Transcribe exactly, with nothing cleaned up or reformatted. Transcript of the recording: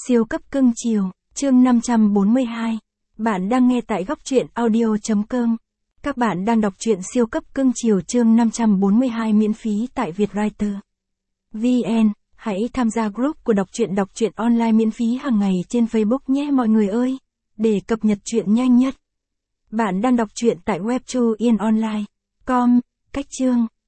Siêu cấp cưng chiều, chương năm trăm bốn mươi hai. Bạn đang nghe tại góc truyện audio.com. Các bạn đang đọc truyện siêu cấp cưng chiều chương năm trăm bốn mươi hai miễn phí tại Vietwriter chấm vn. Hãy tham gia group của đọc truyện đọc truyện online miễn phí hàng ngày trên Facebook nhé mọi người ơi, để cập nhật truyện nhanh nhất. Bạn đang đọc truyện tại web chu yên online chấm com. Cách chương